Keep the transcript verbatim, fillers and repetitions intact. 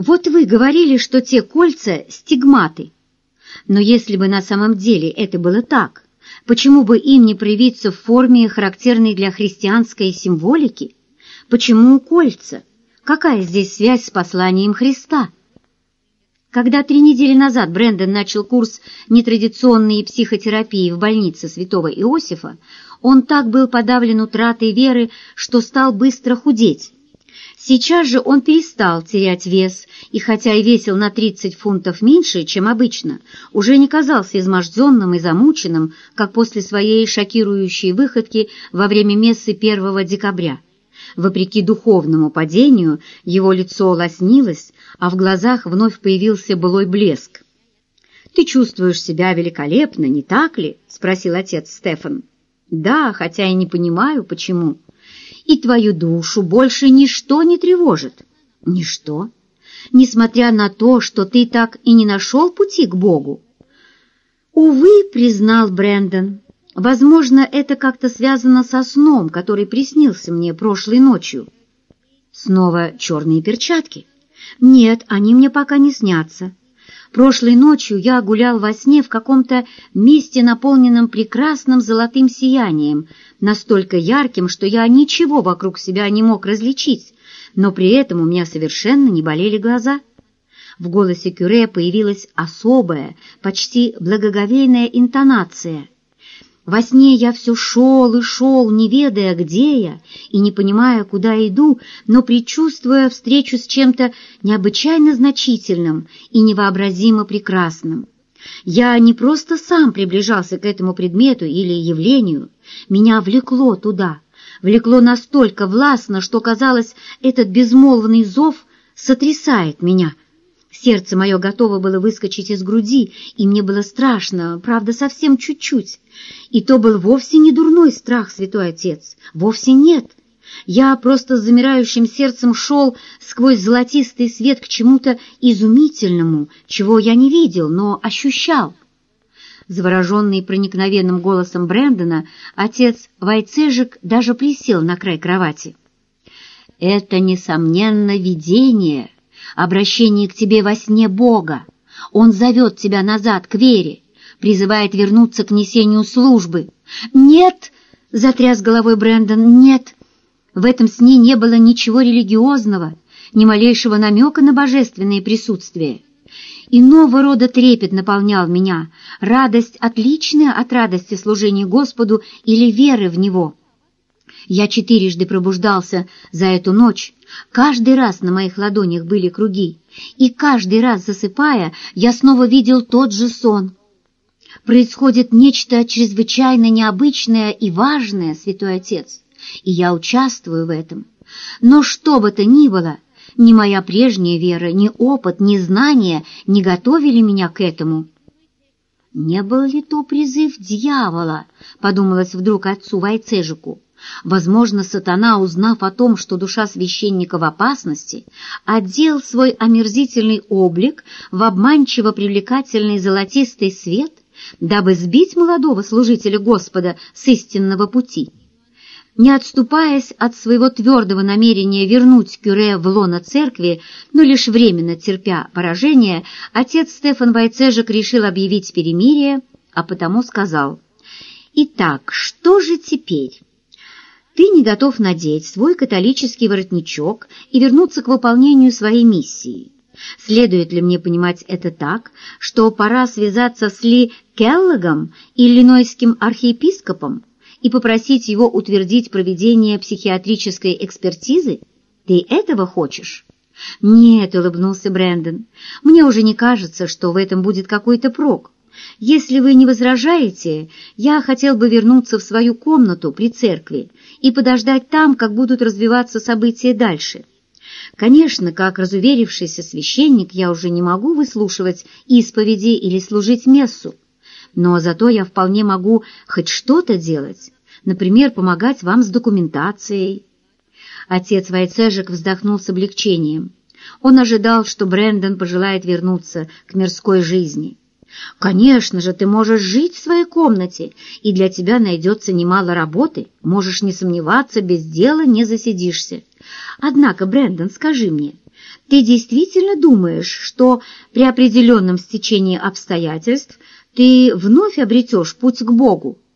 Вот вы говорили, что те кольца — стигматы. Но если бы на самом деле это было так, почему бы им не проявиться в форме, характерной для христианской символики? Почему кольца? Какая здесь связь с посланием Христа? Когда три недели назад Брэндон начал курс нетрадиционной психотерапии в больнице святого Иосифа, он так был подавлен утратой веры, что стал быстро худеть. Сейчас же он перестал терять вес, и хотя и весил на тридцать фунтов меньше, чем обычно, уже не казался изможденным и замученным, как после своей шокирующей выходки во время мессы первого декабря. Вопреки духовному падению, его лицо лоснилось, а в глазах вновь появился былой блеск. «Ты чувствуешь себя великолепно, не так ли?» — спросил отец Стефан. «Да, хотя и не понимаю, почему. И твою душу больше ничто не тревожит». «Ничто? Несмотря на то, что ты так и не нашел пути к Богу?» «Увы», — признал Брэндон. «Возможно, это как-то связано со сном, который приснился мне прошлой ночью». «Снова черные перчатки?» «Нет, они мне пока не снятся. Прошлой ночью я гулял во сне в каком-то месте, наполненном прекрасным золотым сиянием, настолько ярким, что я ничего вокруг себя не мог различить, но при этом у меня совершенно не болели глаза». В голосе Кюре появилась особая, почти благоговейная интонация. «Во сне я все шел и шел, не ведая, где я, и не понимая, куда иду, но предчувствуя встречу с чем-то необычайно значительным и невообразимо прекрасным. Я не просто сам приближался к этому предмету или явлению, меня влекло туда, влекло настолько властно, что, казалось, этот безмолвный зов сотрясает меня. Сердце мое готово было выскочить из груди, и мне было страшно, правда, совсем чуть-чуть. И то был вовсе не дурной страх, святой отец, вовсе нет. Я просто с замирающим сердцем шел сквозь золотистый свет к чему-то изумительному, чего я не видел, но ощущал». Завороженный проникновенным голосом Брэндона, отец Вайцежик даже присел на край кровати. «Это, несомненно, видение, обращение к тебе во сне Бога. Он зовет тебя назад к вере, призывает вернуться к несению службы». «Нет!» — затряс головой Брэндон. «Нет! В этом сне не было ничего религиозного, ни малейшего намека на божественное присутствие. Иного рода трепет наполнял меня, радость, отличная от радости служения Господу или веры в Него. Я четырежды пробуждался за эту ночь, каждый раз на моих ладонях были круги, и каждый раз, засыпая, я снова видел тот же сон. Происходит нечто чрезвычайно необычное и важное, святой отец, и я участвую в этом. Но что бы то ни было, ни моя прежняя вера, ни опыт, ни знания не готовили меня к этому». «Не был ли то призыв дьявола?» — подумалось вдруг отцу Вайцежику. Возможно, сатана, узнав о том, что душа священника в опасности, одел свой омерзительный облик в обманчиво привлекательный золотистый свет, дабы сбить молодого служителя Господа с истинного пути. Не отступаясь от своего твердого намерения вернуть Кюре в лоно церкви, но лишь временно терпя поражение, отец Стефан Вайцежик решил объявить перемирие, а потому сказал: «Итак, что же теперь? Ты не готов надеть свой католический воротничок и вернуться к выполнению своей миссии. Следует ли мне понимать это так, что пора связаться с Ли Келлогом, иллинойским архиепископом, и попросить его утвердить проведение психиатрической экспертизы? Ты этого хочешь?» «Нет», — улыбнулся Брэндон, — «мне уже не кажется, что в этом будет какой-то прок. Если вы не возражаете, я хотел бы вернуться в свою комнату при церкви и подождать там, как будут развиваться события дальше. Конечно, как разуверившийся священник, я уже не могу выслушивать исповеди или служить мессу, но зато я вполне могу хоть что-то делать, например, помогать вам с документацией». Отец Вайцежик вздохнул с облегчением. Он ожидал, что Брэндон пожелает вернуться к мирской жизни. «Конечно же, ты можешь жить в своей комнате, и для тебя найдется немало работы. Можешь не сомневаться, без дела не засидишься. Однако, Брэндон, скажи мне, Ты действительно думаешь, что при определенном стечении обстоятельств ты вновь обретешь путь к Богу?